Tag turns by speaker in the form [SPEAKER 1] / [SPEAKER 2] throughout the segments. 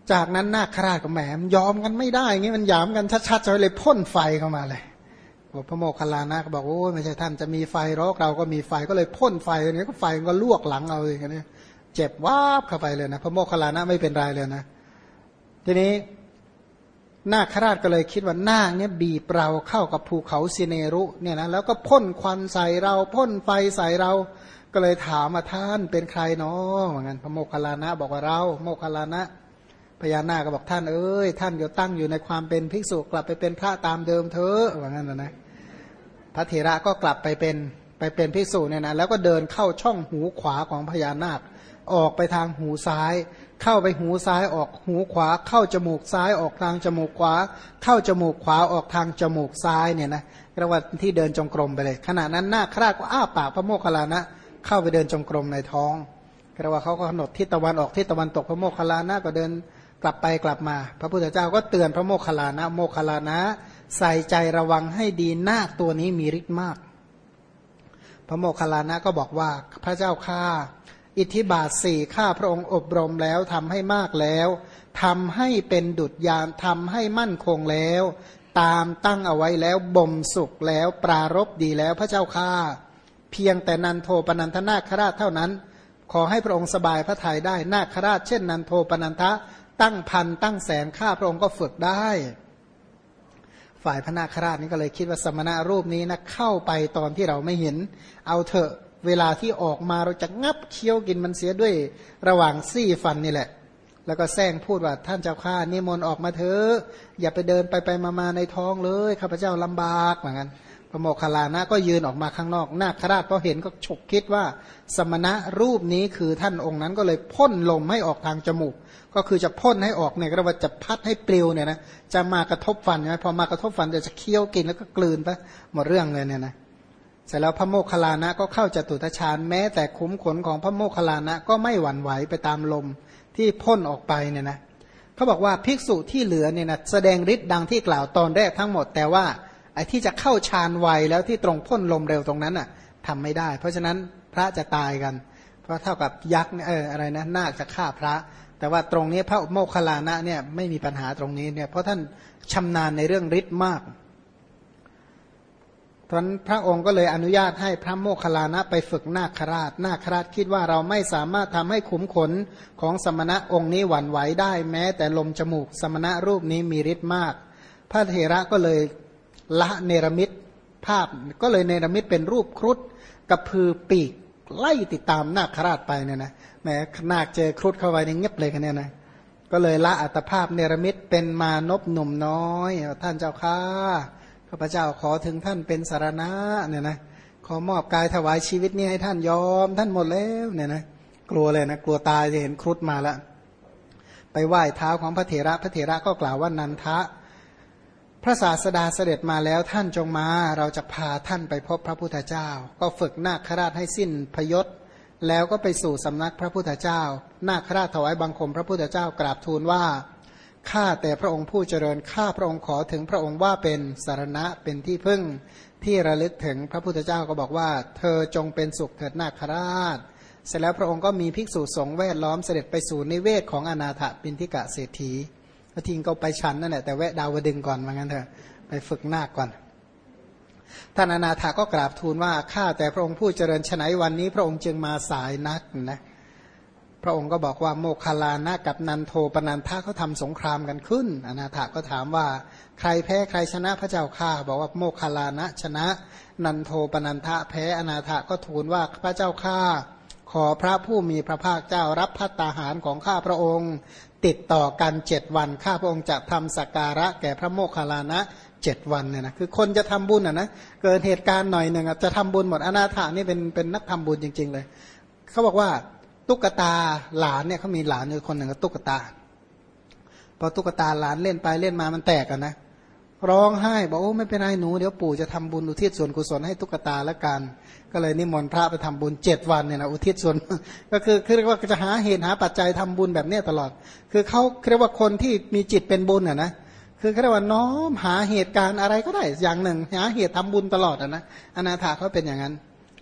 [SPEAKER 1] จากนั้นนาคราชกับแหมยอมกันไม่ได้งี้มันหยามกันชัดๆเลยพ่นไฟเข้ามาเลยพระโมคคัลลานะก็บอกโอ้ไม่ใช่ท่านจะมีไฟหรอกเราก็มีไฟก็เลยพ่นไฟนี้ก็ไฟมันก็ลวกหลังเอาอย่างนี้เจ็บวาบเข้าไปเลยนะพระโมคคัลลานะไม่เป็นไรเลยนะทีนี้นาคราชก็เลยคิดว่านาคเนี่ยบีบเราเข้ากับภูเขาสิเนรุเนี่ยนะแล้วก็พ่นควันใส่เราพ่นไฟใส่เราก็เลยถามมาท่านเป็นใครเนาะเหมือนกันพระโมคคัลลานะบอกว่าเราโมคคัลลานะพญานาคก็บอกท่านเอ้ยท่านอยู่ตั้งอยู่ในความเป็นภิกษุกลับไปเป็นพระตามเดิมเถอะว่างั้นนะพระเถระก็กลับไปเป็นภิกษุเนี่ยนะแล้วก็เดินเข้าช่องหูขวาของพญานาคออกไปทางหูซ้ายเข้าไปหูซ้ายออกหูขวาเข้าจมูกซ้ายออกทางจมูกขวาเข้าจมูกขวาออกทางจมูกซ้ายเนี่ยนะเรียกว่าที่เดินจงกรมไปเลยขณะนั้นนาคราชก็อ้าปากพระโมคคัลลานะเข้าไปเดินจงกรมในท้องเรียกว่าเขาก็กำหนดทิศตะวันออกทิศตะวันตกพระโมคคัลลานะก็เดินกลับไปกลับมาพระพุทธเจ้าก็เตือนพระโมคคัลลานะโมคคัลลานะใส่ใจระวังให้ดีนาคตัวนี้มีฤทธิ์มากพระโมคคัลลานะก็บอกว่าพระเจ้าข้าอิทธิบาทสี่ข้าพระองค์อบรมแล้วทำให้มากแล้วทำให้เป็นดุจยานทำให้มั่นคงแล้วตามตั้งเอาไว้แล้วบ่มสุขแล้วปรารภดีแล้วพระเจ้าข้าเพียงแต่นันโทปนันทนาคราชเท่านั้นขอให้พระองค์สบายพระทัยได้นาคราชเช่นนันโทปนันทะตั้งพันตั้งแสนข้าพระองค์ก็ฝึกได้ฝ่ายพระนาคราชนี้ก็เลยคิดว่าสมณะรูปนี้นะเข้าไปตอนที่เราไม่เห็นเอาเถอะเวลาที่ออกมาเราจะงับเคี้ยวกินมันเสียด้วยระหว่างซี่ฟันนี่แหละแล้วก็แซงพูดว่าท่านเจ้าข้านิมนต์ออกมาเถอะอย่าไปเดินไปมาในท้องเลยข้าพเจ้าลำบากเหมือนกันพระโมคคัลลานะก็ยืนออกมาข้างนอกนาคราชพอเห็นก็ฉกคิดว่าสมณะรูปนี้คือท่านองค์นั้นก็เลยพ่นลมให้ออกทางจมูกก็คือจะพ่นให้ออกเนี่ยก็ว่าจะพัดให้ปลิวเนี่ยนะจะมากระทบฟันใช่ไหมพอมากระทบฟันจะเคี้ยวกินแล้วก็กลืนไปหมดเรื่องเลยเนี่ยนะเสร็จแล้วพระโมคคัลลานะก็เข้าจตุตฌานแม้แต่ขุมขนของพระโมคคัลลานะก็ไม่หวั่นไหวไปตามลมที่พ่นออกไปเนี่ยนะเขาบอกว่าภิกษุที่เหลือเนี่ยนะแสดงฤทธิ์ดังที่กล่าวตอนแรกทั้งหมดแต่ว่าไอ้ที่จะเข้าฌานไวแล้วที่ตรงพ่นลมเร็วตรงนั้นอ่ะทำไม่ได้เพราะฉะนั้นพระจะตายกันเพราะเท่ากับยักษ์อะไรนะนาคจะฆ่าพระแต่ว่าตรงนี้พระโมคคัลลานะเนี่ยไม่มีปัญหาตรงนี้เนี่ยเพราะท่านชำนาญในเรื่องฤทธิ์มากตอนพระองค์ก็เลยอนุญาตให้พระโมคคัลลานะไปฝึกนาคราชนาคราชคิดว่าเราไม่สามารถทำให้ขุมขนของสมณะองค์นี้หวั่นไหวได้แม้แต่ลมจมูกสมณะรูปนี้มีฤทธิ์มากพระเถระก็เลยละเนรมิตภาพก็เลยเนรมิตเป็นรูปครุฑกระพือปีกไล่ติดตามนาคราชไปเนี่ยนะแม้นาคเจอครุฑเข้าไปในเงียบเลยกันเนี่ยนะก็เลยละอัตภาพเนรมิตเป็นมานพหนุ่มน้อยท่านเจ้าข้าข้าพเจ้าขอถึงท่านเป็นสารณะเนี่ยนะขอมอบกายถวายชีวิตนี้ให้ท่านยอมท่านหมดแล้วเนี่ยนะกลัวเลยนะกลัวตายจะเห็นครุฑมาแล้วไปไหว้เท้าของพระเถระพระเถระก็กล่าวว่านันทะพระศาสดาเสด็จมาแล้วท่านจงมาเราจะพาท่านไปพบพระพุทธเจ้าก็ฝึกนาคราชให้สิ้นพยศแล้วก็ไปสู่สำนักพระพุทธเจ้านาคราชถวายบังคมพระพุทธเจ้ากราบทูลว่าข้าแต่พระองค์ผู้เจริญข้าพระองค์ขอถึงพระองค์ว่าเป็นสารณะเป็นที่พึ่งที่ระลึกถึงพระพุทธเจ้าก็บอกว่าเธอจงเป็นสุขเถิดนาคราชเสร็จแล้วพระองค์ก็มีภิกษุสงฆ์แวดล้อมเสด็จไปสู่นิเวศของอนาถปิณฑิกะเศรษฐีพระทิงก็ไปฉันนั่นแหละแต่แวะดาวดึงก่อนว่างั้นเถอะไปฝึกนาคก่อนท่านอนาถาก็กราบทูลว่าข้าแต่พระองค์ผู้เจริญฉนัยวันนี้พระองค์จึงมาสายนักนะพระองค์ก็บอกว่าโมคคัลลานะกับนันโทปนันทะเขาทำสงครามกันขึ้นอนาถาก็ถามว่าใครแพ้ใครชนะพระเจ้าข้าบอกว่าโมคคัลลานะชนะนันโทปนันทะแพ้อนาถาก็ทูลว่าพระเจ้าข้าขอพระผู้มีพระภาคเจ้ารับภัตตาหารของข้าพระองค์ติดต่อกัน7 วันข้าพระองค์จะทำสักการะแก่พระโมคคัลลานะ7 วันเนี่ยนะคือคนจะทำบุญนะเกิดเหตุการณ์หน่อยหนึ่งจะทำบุญหมดอนาถานี่เป็นนักทำบุญจริงๆเลยเขาบอกว่าตุ๊กตาหลานเนี่ยเขามีหลานอยู่คนหนึ่งก็ตุ๊กตาพอตุ๊กตาหลานเล่นไปเล่นมามันแตกกันนะร้องไห้บอกโอ้ไม่เป็นไรหนูเดี๋ยวปู่จะทำบุญอุทิศส่วนกุศลให้ตุ๊กตาละกันก็เลยนิมนต์พระไปทำบุญ7 วันเนี่ยนะอุทิศส่วนก็คือเรียกว่าจะหาเหตุหาปัจจัยทำบุญแบบเนี้ยตลอดคือเขาเรียกว่าคนที่มีจิตเป็นบุญอ่ะนะคือเรียกว่าน้อมหาเหตุการณ์อะไรก็ได้อย่างหนึ่งหาเหตุทำบุญตลอดอ่ะนะอนาถาเขาเป็นอย่างนั้น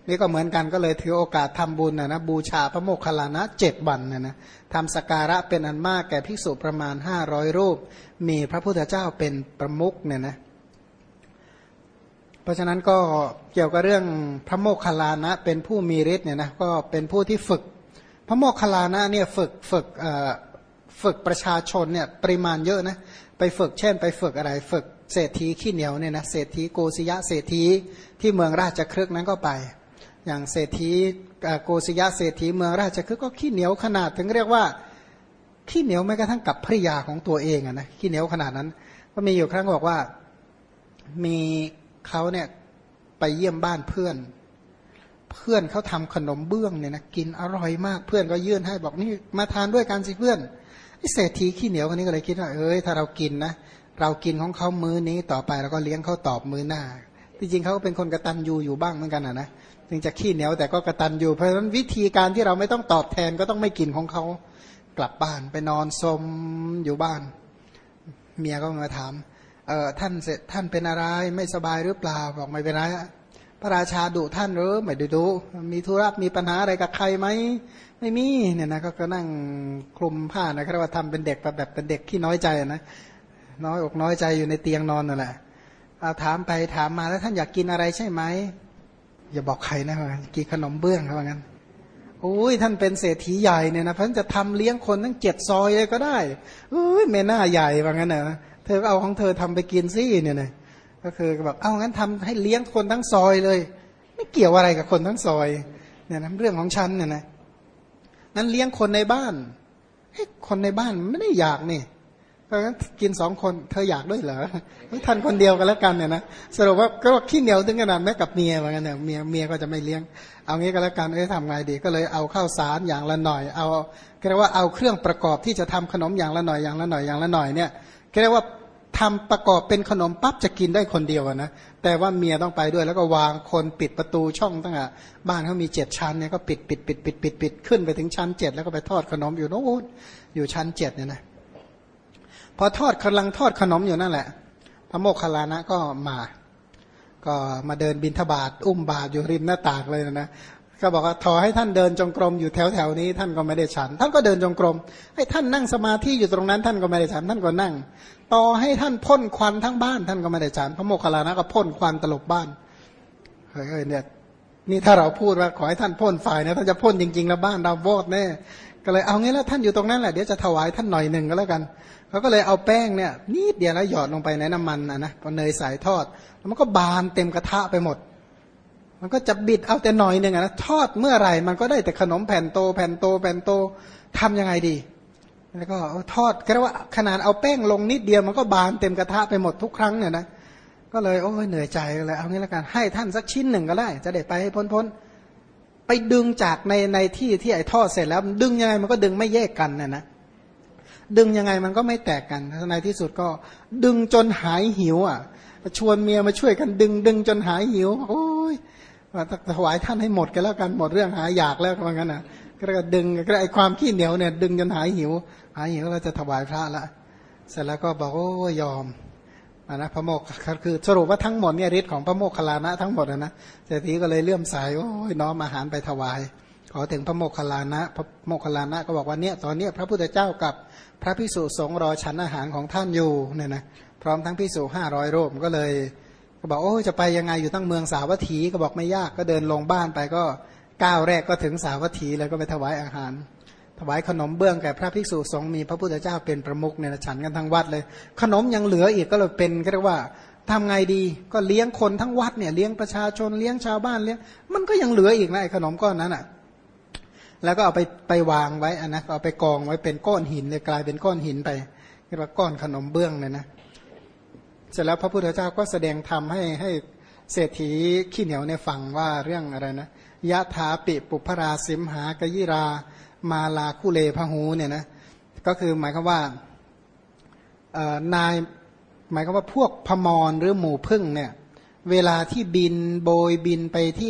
[SPEAKER 1] นี่ก็เหมือนกันก็เลยถือโอกาสทำบุญนะบูชาพระโมคคัลลานะ7 วันนะทำสักการะเป็นอันมากแก่ภิกษุประมาณ500 รูปมีพระพุทธเจ้าเป็นประมุขเนี่ยนะเพราะฉะนั้นก็เกี่ยวกับเรื่องพระโมคคัลลานะเป็นผู้มีฤทธิ์เนี่ยนะก็เป็นผู้ที่ฝึกพระโมคคัลลานะเนี่ยฝึกประชาชนเนี่ยปริมาณเยอะนะไปฝึกเช่นไปฝึกอะไรฝึกเศรษฐีขี้เหนียวเนี่ยนะเศรษฐีโกศยะเศรษฐีที่เมืองราชคฤห์นั้นก็ไปอย่างเศรษฐีโกศยะเศรษฐีเมืองราชคฤห์ก็ขี้เหนียวขนาดถึงเรียกว่าขี้เหนียวแม้กระทั่งกับภริยาของตัวเองอะนะขี้เหนียวขนาดนั้นก็มีอยู่ครั้งบอกว่ามีเขาเนี่ยไปเยี่ยมบ้านเพื่อนเขาทำขนมเบื้องเนี่ยนะกินอร่อยมากเพื่อนก็ยื่นให้บอกนี่มาทานด้วยกันสิเพื่อนไอ้เศรษฐีขี้เหนียวคนนี้ก็เลยคิดว่าถ้าเรากินนะเรากินของเขามื้อนี้ต่อไปเราก็เลี้ยงเขาตอบมื้อหน้าที่จริงเขาก็เป็นคนกตัญญูอยู่บ้างเหมือนกันนะถึงจะขี้เหนียวแต่ก็กตัญญูเพราะฉะนั้นวิธีการที่เราไม่ต้องตอบแทนก็ต้องไม่กินของเขากลับบ้านไปนอนสมอยู่บ้านเมียก็มาถามท่านเป็นอะไรไม่สบายหรือเปล่าบอกไม่เป็นไรพระราชาดุท่านหรือไม่ดุมีธุระมีปัญหาอะไรกับใครไหมไม่มีเนี่ยนะก็นั่งคลุมผ้านะครับว่าทำเป็นเด็กแบบเป็นเด็กที่น้อยใจนะน้อยอกน้อยใจอยู่ในเตียงนอนนั่นแหละถามไปถามมาแล้วท่านอยากกินอะไรใช่ไหมอย่าบอกใครนะกินขนมเบื้องเขาว่างั้นโอ้ยท่านเป็นเศรษฐีใหญ่เนี่ยนะท่านจะทำเลี้ยงคนทั้ง7 ซอยเลยก็ได้เมน่าใหญ่ว่างั้นนะเธอก็เอาของเธอทำไปกินซิเนี่ยนะก็คือแบบเอางั้นทำให้เลี้ยงคนทั้งซอยเลยไม่เกี่ยวอะไรกับคนทั้งซอยเนี่ยนะเรื่องของฉันเนี่ยนะนั้นเลี้ยงคนในบ้านให้คนในบ้านไม่ได้อยากนี่เพราะงั้นกิน2 คนเธออยากด้วยเหรอท่านคนเดียวกันแล้วกันเนี่ยนะสรุปว่าก็ขี้เหนียวถึงขนาดแม้กับเมียเหมือนกันเนี่ยเมียก็จะไม่เลี้ยงเอางี้ก็แล้วกันทำไงดีก็เลยเอาข้าวสารอย่างละหน่อยเอาเรียกว่าเอาเครื่องประกอบที่จะทำขนมอย่างละหน่อยอย่างละหน่อยอย่างละหน่อยเนี่ยเรียกว่าทำประกอบเป็นขนมปั๊บจะกินได้คนเดียวนะแต่ว่าเมียต้องไปด้วยแล้วก็วางคนปิดประตูช่องตั้งแต่บ้านเขามี7 ชั้นเนี่ยก็ปิดขึ้นไปถึงชั้น7แล้วก็ไปทอดขนมอยู่โน้นอยู่ชั้น7เนี่ยนะพอกำลังทอดขนมอยู่นั่นแหละพระโมคคัลลานะก็มาเดินบิณฑบาตอุ้มบาตรอยู่ริมหน้าต่างเลยนะก็บอกว่าขอให้ท่านเดินจงกรมอยู่แถวนี้ท่านก็ไม่ได้ฉันท่านก็เดินจงกรมให้ท่านนั่งสมาธิอยู่ตรงนั้นท่านก็ไม่ได้ฉันท่านก็นั่งต่อให้ท่านพ่นควันทั้งบ้านท่านก็ไม่ได้ฉันพระโมคคัลลานะก็พ่นควันตลบบ้านเฮ้ยเนี่ยนี่ถ้าเราพูดว่าขอให้ท่านพ่นไฟนะท่านจะพ่นจริงๆแล้วบ้านเราวอดแน่ก็เลยเอางี้แล้วท่านอยู่ตรงนั้นแหละเดี๋ยวจะถวายท่านหน่อยหนึ่งก็แล้วกันเขาก็เลยเอาแป้งเนี่ยนิดเดียวแล้วหยอดลงไปในน้ำมันนะพอเนยใส่ทอดแล้วมันก็บานเต็มกระทะไปหมดมันก็จะบิดเอาแต่หน่อยหนึ่งนะทอดเมื่อไหร่มันก็ได้แต่ขนมแผ่นโตทำยังไงดีแล้วก็ทอดก็เรียกว่าขนาดเอาแป้งลงนิดเดียวมันก็บานเต็มกระทะไปหมดทุกครั้งเนี่ยนะก็เลยโอ้ยเหนื่อยใจเลยเอางี้แล้วกันให้ท่านสักชิ้นหนึ่งก็ได้จะได้ไปให้พ้นไปดึงจากในที่ไอ้ทอดเสร็จแล้วดึงยังไงมันก็ดึงไม่แยกกันนะดึงยังไงมันก็ไม่แตกกันในที่สุดก็ดึงจนหายหิวอ่ะชวนเมียมาช่วยกันดึงจนหายหิวโอ้ยมาถวายท่านให้หมดกันแล้วกันหมดเรื่องหายอยากแล้วว่างั้นนะก็ดึงก็ไอ้ความขี้เหนียวเนี่ยดึงจนหายหิวเราจะถวายพระละเสร็จแล้วก็บอกโอ้ยอมนะพระโมกคือสรุปว่าทั้งหมดเนี่ยฤทธิ์ของพระโมคคัลลานะทั้งหมดนะเศรษฐีก็เลยเลื่อมใสโอ้ยน้อมอาหารไปถวายขอถึงพระโมคคัลลานะพระโมคคัลลานะก็บอกว่าเนี่ยตอนนี้พระพุทธเจ้ากับพระภิกษุสงฆ์รอฉันอาหารของท่านอยู่เนี่ยนะพร้อมทั้งภิกษุ500 รูปก็เลยก็บอกโอ้จะไปยังไงอยู่ตั้งเมืองสาวัตถีก็บอกไม่ยากก็เดินลงบ้านไปก็ก้าวแรกก็ถึงสาวัตถีเลยก็ไปถวายอาหารถวายขนมเบื้องแก่พระภิกษุสงฆ์มีพระพุทธเจ้าเป็นประมุขเนี่ยฉันกันทั้งวัดเลยขนมยังเหลืออีกก็เลยเป็นก็เรียกว่าทำไงดีก็เลี้ยงคนทั้งวัดเนี่ยเลี้ยงประชาชนเลี้ยงชาวบ้านเลี้ยงมันก็ยังเหลืออีกนะไอ้ขนมก้อนนั้นอ่ะแล้วก็เอาไปวางไว้นะเอาไปกองไว้เป็นก้อนหินเลยกลายเป็นก้อนหินไปเรียกว่าก้อนขนมเบื้องเลยนะเสร็จแล้วพระพุทธเจ้าก็แสดงธรรมให้เศรษฐีขี้เหนียวในฟังว่าเรื่องอะไรนะยะถาปิปุพราสิมหากยิรามาลาคุเลพหูเนี่ยนะก็คือหมายความว่านายหมายความว่าพวกพมรหรือหมู่พึ่งเนี่ยเวลาที่บินโบยบินไปที่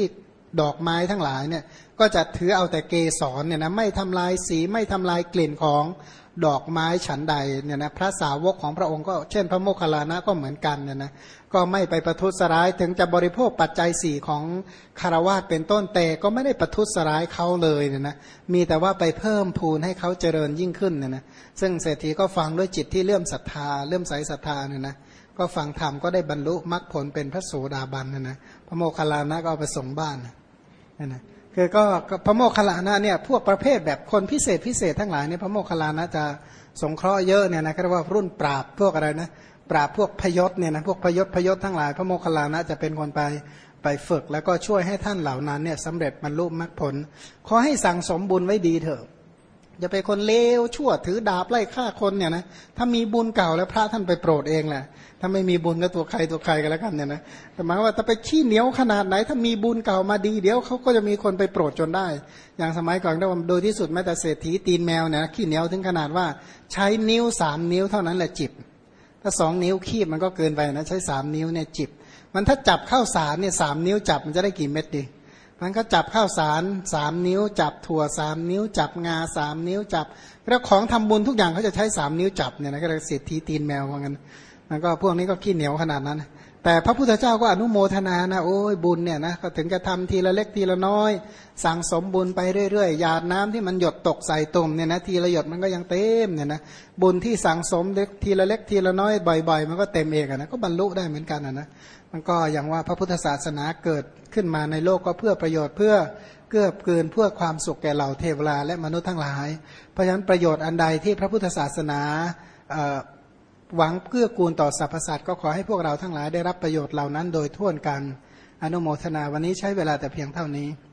[SPEAKER 1] ดอกไม้ทั้งหลายเนี่ยก็จะถือเอาแต่เกสรเนี่ยนะไม่ทำลายสีไม่ทำลายกลิ่นของดอกไม้ฉันใดเนี่ยนะพระสาวกของพระองค์ก็เช่นพระโมคคัลลานะก็เหมือนกันเนี่ยนะก็ไม่ไปประทุษร้ายถึงจะบริโภคปัจจัยสี่ของคารวะเป็นต้นแต่ก็ไม่ได้ประทุษร้ายเขาเลยเนี่ยนะมีแต่ว่าไปเพิ่มพูนให้เขาเจริญยิ่งขึ้นเนี่ยนะซึ่งเศรษฐีก็ฟังด้วยจิตที่เลื่อมศรัทธาเลื่อมใสศรัทธาเนี่ยนะก็ฟังธรรมก็ได้บรรลุมรรคผลเป็นพระโสดาบันเนี่ยนะพระโมคคัลลานะก็เอาไปส่งบ้านนั่นนะคือก็พระโมคคัลลานะเนี่ยพวกประเภทแบบคนพิเศษทั้งหลายเนี่ยพระโมคคัลลานะจะสงเคราะห์เยอะเนี่ยนะก็เรียกว่ารุ่นปราบพวกอะไรนะปราบพวกพยศเนี่ยนะพวกพยศทั้งหลายพระโมคคัลลานะจะเป็นคนไปฝึกแล้วก็ช่วยให้ท่านเหล่านั้นเนี่ยสำเร็จบรรลุมรรคผลขอให้สั่งสมบุญไว้ดีเถอะอย่าไปคนเลวชั่วถือดาบไล่ฆ่าคนเนี่ยนะถ้ามีบุญเก่าแล้วพระท่านไปโปรดเองแหละถ้าไม่มีบุญก็ตัวใครกันแล้วกันเนี่ยนะแต่หมายว่าถ้าไปขี้เหนียวขนาดไหนถ้ามีบุญเก่ามาดีเดี๋ยวเขาก็จะมีคนไปโปรดจนได้อย่างสมัยก่อนโดยที่สุดแม้แต่เศรษฐีตีนแมวเนี่ยขี้เหนียวถึงขนาดว่าใช้นิ้ว3 นิ้วเท่านั้นแหละจิบถ้า2 นิ้วคีบมันก็เกินไปนะใช้3 นิ้วเนี่ยจิบมันถ้าจับข้าวสารเนี่ย3 นิ้วจับมันจะได้กี่เม็ดดีมันก็จับข้าวสาร3 นิ้วจับถั่ว3 นิ้วจับงา3 นิ้วจับแล้วของทำบุญทุกอย่างเขาจะใช้3 นิ้วจับเนี่ยนะก็เรียกเศรษฐีตีนแมวว่างั้นมันก็พวกนี้ก็ขี้เหนียวขนาดนั้นแต่พระพุทธเจ้าก็อนุโมทนานะโอ้ยบุญเนี่ยนะก็ถึงจะทำทีละเล็กทีละน้อยสั่งสมบุญไปเรื่อยๆหยาดน้ำที่มันหยดตกใส่ตุ่มเนี่ยนะทีละหยดมันก็ยังเต็มเนี่ยนะบุญที่สั่งสมทีละเล็กทีละน้อยบ่อยๆมันก็เต็มเองนะก็บรรลุได้เหมือนกันนะมันก็อย่างว่าพระพุทธศาสนาเกิดขึ้นมาในโลกก็เพื่อประโยชน์เพื่อเกื้อกูลเพื่อความสุขแก่เหล่าเทวดาและมนุษย์ทั้งหลายเพราะฉะนั้นประโยชน์อันใดที่พระพุทธศาสนาหวังเกื้อกูลต่อสรรพสัตว์ก็ขอให้พวกเราทั้งหลายได้รับประโยชน์เหล่านั้นโดยทั่วกันอนุโมทนาวันนี้ใช้เวลาแต่เพียงเท่านี้